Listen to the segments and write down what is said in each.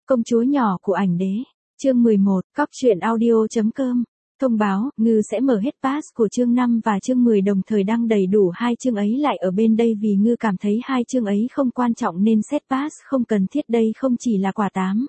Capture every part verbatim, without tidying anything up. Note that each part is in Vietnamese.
Công chúa nhỏ của ảnh đế. Chương mười một, cóc truyện audio.com. Thông báo, Ngư sẽ mở hết pass của chương năm và chương mười đồng thời đăng đầy đủ hai chương ấy lại ở bên đây vì Ngư cảm thấy hai chương ấy không quan trọng nên set pass không cần thiết, đây không chỉ là quà tám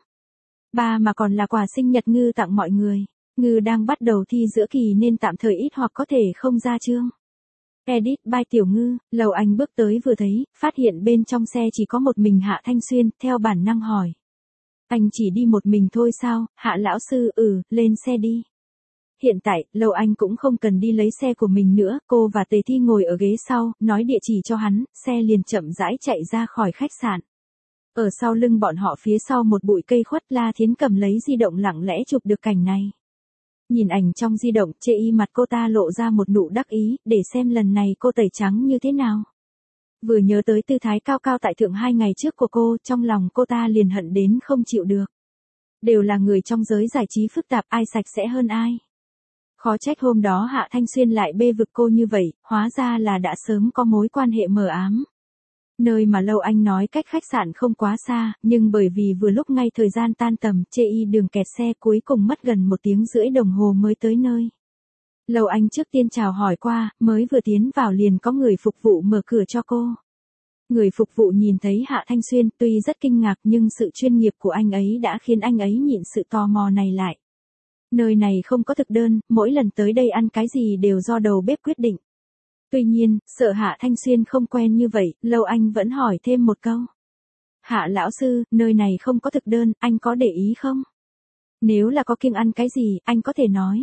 ba mà còn là quà sinh nhật Ngư tặng mọi người. Ngư đang bắt đầu thi giữa kỳ nên tạm thời ít hoặc có thể không ra chương. Edit by Tiểu Ngư. Lầu Anh bước tới vừa thấy, phát hiện bên trong xe chỉ có một mình Hạ Thanh Xuyên, theo bản năng hỏi. Anh chỉ đi một mình thôi sao? Hạ lão sư, ừ, lên xe đi. Hiện tại, Lầu Anh cũng không cần đi lấy xe của mình nữa, cô và Tề Thi ngồi ở ghế sau, nói địa chỉ cho hắn, xe liền chậm rãi chạy ra khỏi khách sạn. Ở sau lưng bọn họ phía sau một bụi cây khuất, La Thiến cầm lấy di động lặng lẽ chụp được cảnh này. Nhìn ảnh trong di động, chê y mặt cô ta lộ ra một nụ đắc ý, để xem lần này cô tẩy trắng như thế nào. Vừa nhớ tới tư thái cao cao tại thượng hai ngày trước của cô, trong lòng cô ta liền hận đến không chịu được. Đều là người trong giới giải trí phức tạp, ai sạch sẽ hơn ai. Khó trách hôm đó Hạ Thanh Xuyên lại bê vực cô như vậy, hóa ra là đã sớm có mối quan hệ mờ ám. Nơi mà Lâu Anh nói cách khách sạn không quá xa, nhưng bởi vì vừa lúc ngay thời gian tan tầm, chê y đường kẹt xe cuối cùng mất gần một tiếng rưỡi đồng hồ mới tới nơi. Lâu Anh trước tiên chào hỏi qua, mới vừa tiến vào liền có người phục vụ mở cửa cho cô. Người phục vụ nhìn thấy Hạ Thanh Xuyên tuy rất kinh ngạc nhưng sự chuyên nghiệp của anh ấy đã khiến anh ấy nhịn sự tò mò này lại. Nơi này không có thực đơn, mỗi lần tới đây ăn cái gì đều do đầu bếp quyết định. Tuy nhiên, sợ Hạ Thanh Xuyên không quen như vậy, Lâu Anh vẫn hỏi thêm một câu. Hạ lão sư, nơi này không có thực đơn, anh có để ý không? Nếu là có kiêng ăn cái gì, anh có thể nói.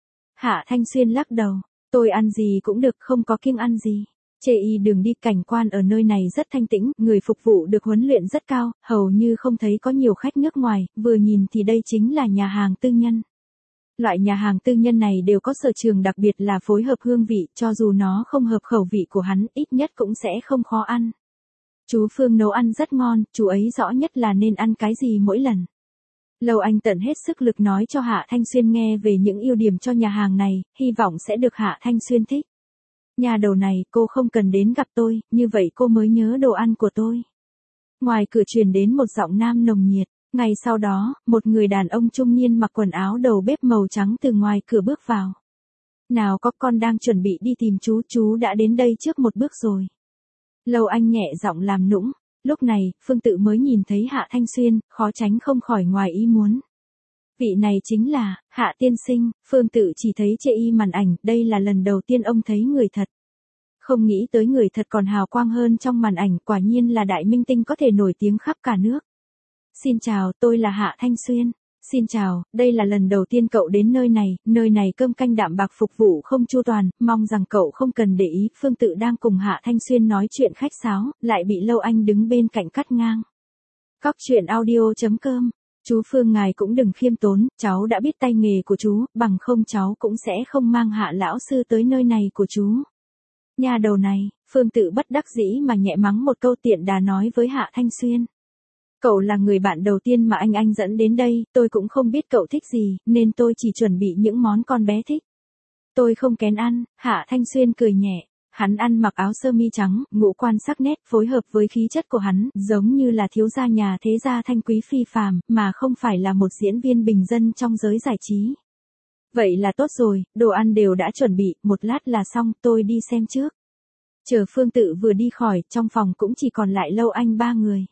Hạ Thanh Xuyên lắc đầu, tôi ăn gì cũng được, không có kiêng ăn gì. Chê y đường đi, cảnh quan ở nơi này rất thanh tĩnh, người phục vụ được huấn luyện rất cao, hầu như không thấy có nhiều khách nước ngoài, vừa nhìn thì đây chính là nhà hàng tư nhân. Loại nhà hàng tư nhân này đều có sở trường đặc biệt là phối hợp hương vị, cho dù nó không hợp khẩu vị của hắn, ít nhất cũng sẽ không khó ăn. Chú Phương nấu ăn rất ngon, chú ấy rõ nhất là nên ăn cái gì mỗi lần. Lâu Anh tận hết sức lực nói cho Hạ Thanh Xuyên nghe về những ưu điểm cho nhà hàng này, hy vọng sẽ được Hạ Thanh Xuyên thích. Nhà đầu này, cô không cần đến gặp tôi, như vậy cô mới nhớ đồ ăn của tôi. Ngoài cửa truyền đến một giọng nam nồng nhiệt. Ngay sau đó, một người đàn ông trung niên mặc quần áo đầu bếp màu trắng từ ngoài cửa bước vào. Nào có, con đang chuẩn bị đi tìm chú, chú đã đến đây trước một bước rồi. Lâu Anh nhẹ giọng làm nũng. Lúc này, Phương Tự mới nhìn thấy Hạ Thanh Xuyên, khó tránh không khỏi ngoài ý muốn. Vị này chính là, Hạ tiên sinh. Phương Tự chỉ thấy chê y màn ảnh, đây là lần đầu tiên ông thấy người thật. Không nghĩ tới người thật còn hào quang hơn trong màn ảnh, quả nhiên là đại minh tinh có thể nổi tiếng khắp cả nước. Xin chào, tôi là Hạ Thanh Xuyên. Xin chào, đây là lần đầu tiên cậu đến nơi này, nơi này cơm canh đạm bạc phục vụ không chu toàn, mong rằng cậu không cần để ý. Phương Tự đang cùng Hạ Thanh Xuyên nói chuyện khách sáo, lại bị Lâu Anh đứng bên cạnh cắt ngang. Cóc truyện audio.com. Chú Phương ngài cũng đừng khiêm tốn, cháu đã biết tay nghề của chú, bằng không cháu cũng sẽ không mang Hạ lão sư tới nơi này của chú. Nhà đầu này, Phương Tự bất đắc dĩ mà nhẹ mắng một câu, tiện đà nói với Hạ Thanh Xuyên. Cậu là người bạn đầu tiên mà anh anh dẫn đến đây, tôi cũng không biết cậu thích gì, nên tôi chỉ chuẩn bị những món con bé thích. Tôi không kén ăn. Hạ Thanh Xuyên cười nhẹ. Hắn ăn mặc áo sơ mi trắng, ngũ quan sắc nét, phối hợp với khí chất của hắn, giống như là thiếu gia nhà thế gia thanh quý phi phàm, mà không phải là một diễn viên bình dân trong giới giải trí. Vậy là tốt rồi, đồ ăn đều đã chuẩn bị, một lát là xong, tôi đi xem trước. Chờ Phương Tự vừa đi khỏi, trong phòng cũng chỉ còn lại Lâu Anh ba người.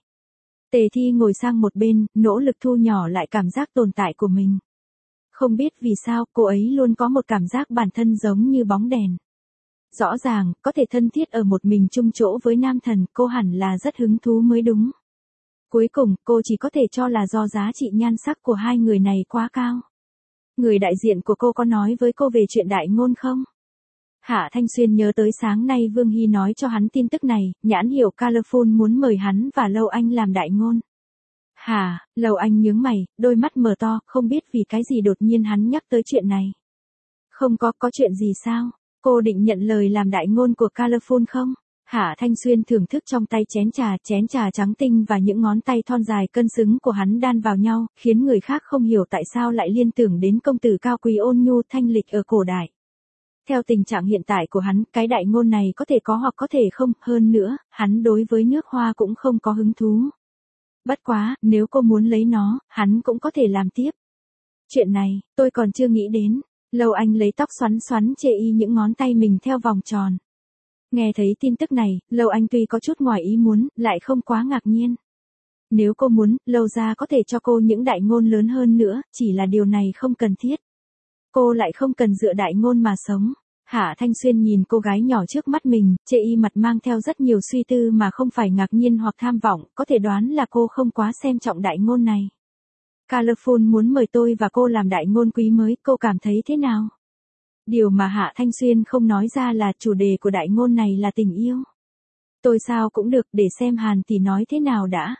Tề Thi ngồi sang một bên, nỗ lực thu nhỏ lại cảm giác tồn tại của mình. Không biết vì sao, cô ấy luôn có một cảm giác bản thân giống như bóng đèn. Rõ ràng, có thể thân thiết ở một mình chung chỗ với nam thần, cô hẳn là rất hứng thú mới đúng. Cuối cùng, cô chỉ có thể cho là do giá trị nhan sắc của hai người này quá cao. Người đại diện của cô có nói với cô về chuyện đại ngôn không? Hạ Thanh Xuyên nhớ tới sáng nay Vương Hy nói cho hắn tin tức này, nhãn hiệu Colorful muốn mời hắn và Lâu Anh làm đại ngôn. Hả, Lâu Anh nhướng mày, đôi mắt mở to, không biết vì cái gì đột nhiên hắn nhắc tới chuyện này. Không có, có chuyện gì sao? Cô định nhận lời làm đại ngôn của Colorful không? Hạ Thanh Xuyên thưởng thức trong tay chén trà, chén trà trắng tinh và những ngón tay thon dài cân xứng của hắn đan vào nhau, khiến người khác không hiểu tại sao lại liên tưởng đến công tử cao quý ôn nhu thanh lịch ở cổ đại. Theo tình trạng hiện tại của hắn, cái đại ngôn này có thể có hoặc có thể không, hơn nữa, hắn đối với nước Hoa cũng không có hứng thú. Bất quá, nếu cô muốn lấy nó, hắn cũng có thể làm tiếp. Chuyện này, tôi còn chưa nghĩ đến. Lâu Anh lấy tóc xoắn xoắn chê y những ngón tay mình theo vòng tròn. Nghe thấy tin tức này, Lâu Anh tuy có chút ngoài ý muốn, lại không quá ngạc nhiên. Nếu cô muốn, Lâu gia có thể cho cô những đại ngôn lớn hơn nữa, chỉ là điều này không cần thiết. Cô lại không cần dựa đại ngôn mà sống. Hạ Thanh Xuyên nhìn cô gái nhỏ trước mắt mình, chê y mặt mang theo rất nhiều suy tư mà không phải ngạc nhiên hoặc tham vọng, có thể đoán là cô không quá xem trọng đại ngôn này. Colorful muốn mời tôi và cô làm đại ngôn quý mới, cô cảm thấy thế nào? Điều mà Hạ Thanh Xuyên không nói ra là chủ đề của đại ngôn này là tình yêu. Tôi sao cũng được, để xem Hàn thì nói thế nào đã.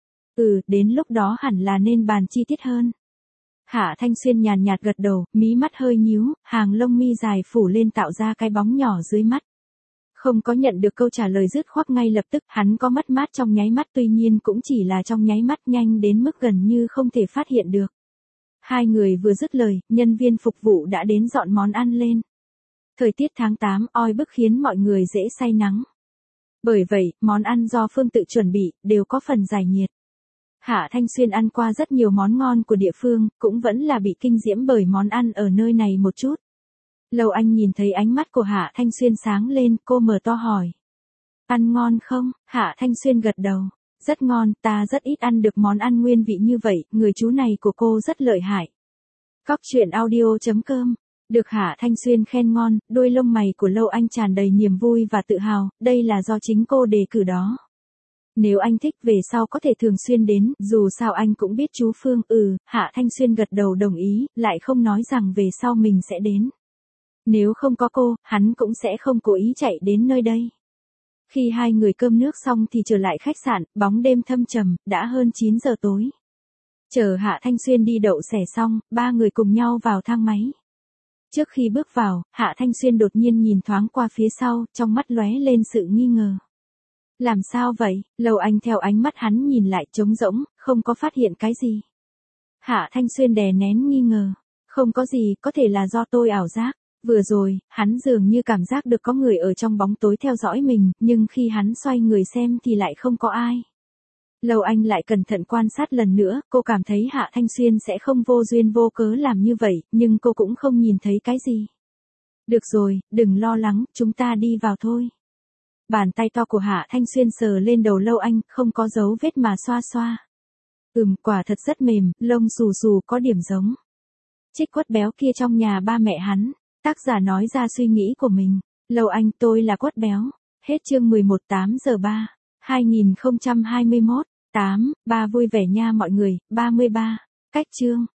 Ừ, đến lúc đó hẳn là nên bàn chi tiết hơn. Hạ Thanh Xuyên nhàn nhạt gật đầu, mí mắt hơi nhíu, hàng lông mi dài phủ lên tạo ra cái bóng nhỏ dưới mắt. Không có nhận được câu trả lời dứt khoát ngay lập tức, hắn có mất mát trong nháy mắt, tuy nhiên cũng chỉ là trong nháy mắt, nhanh đến mức gần như không thể phát hiện được. Hai người vừa dứt lời, nhân viên phục vụ đã đến dọn món ăn lên. Thời tiết tháng tám oi bức khiến mọi người dễ say nắng. Bởi vậy, món ăn do Phương tự chuẩn bị, đều có phần giải nhiệt. Hạ Thanh Xuyên ăn qua rất nhiều món ngon của địa phương, cũng vẫn là bị kinh diễm bởi món ăn ở nơi này một chút. Lâu Anh nhìn thấy ánh mắt của Hạ Thanh Xuyên sáng lên, cô mở to hỏi. Ăn ngon không? Hạ Thanh Xuyên gật đầu. Rất ngon, ta rất ít ăn được món ăn nguyên vị như vậy, người chú này của cô rất lợi hại. Cóc truyện audio chấm com. Được Hạ Thanh Xuyên khen ngon, đôi lông mày của Lâu Anh tràn đầy niềm vui và tự hào, đây là do chính cô đề cử đó. Nếu anh thích về sau có thể thường xuyên đến, dù sao anh cũng biết chú Phương. Ừ, Hạ Thanh Xuyên gật đầu đồng ý, lại không nói rằng về sau mình sẽ đến. Nếu không có cô, hắn cũng sẽ không cố ý chạy đến nơi đây. Khi hai người cơm nước xong thì trở lại khách sạn, bóng đêm thâm trầm, đã hơn chín giờ tối. Chờ Hạ Thanh Xuyên đi đậu xẻ xong, ba người cùng nhau vào thang máy. Trước khi bước vào, Hạ Thanh Xuyên đột nhiên nhìn thoáng qua phía sau, trong mắt lóe lên sự nghi ngờ. Làm sao vậy? Lâu Anh theo ánh mắt hắn nhìn lại trống rỗng, không có phát hiện cái gì. Hạ Thanh Xuyên đè nén nghi ngờ. Không có gì, có thể là do tôi ảo giác. Vừa rồi, hắn dường như cảm giác được có người ở trong bóng tối theo dõi mình, nhưng khi hắn xoay người xem thì lại không có ai. Lâu Anh lại cẩn thận quan sát lần nữa, cô cảm thấy Hạ Thanh Xuyên sẽ không vô duyên vô cớ làm như vậy, nhưng cô cũng không nhìn thấy cái gì. Được rồi, đừng lo lắng, chúng ta đi vào thôi. Bàn tay to của Hạ Thanh Xuyên sờ lên đầu Lâu Anh, không có dấu vết mà xoa xoa. Ừm, quả thật rất mềm, lông xù xù có điểm giống Trích Quất béo kia trong nhà ba mẹ hắn. Tác giả nói ra suy nghĩ của mình. Lâu Anh, tôi là Quất béo. Hết chương mười một tám giờ ba, hai nghìn không trăm hai mươi mốt, tám, ba vui vẻ nha mọi người, ba mươi ba. Cách chương.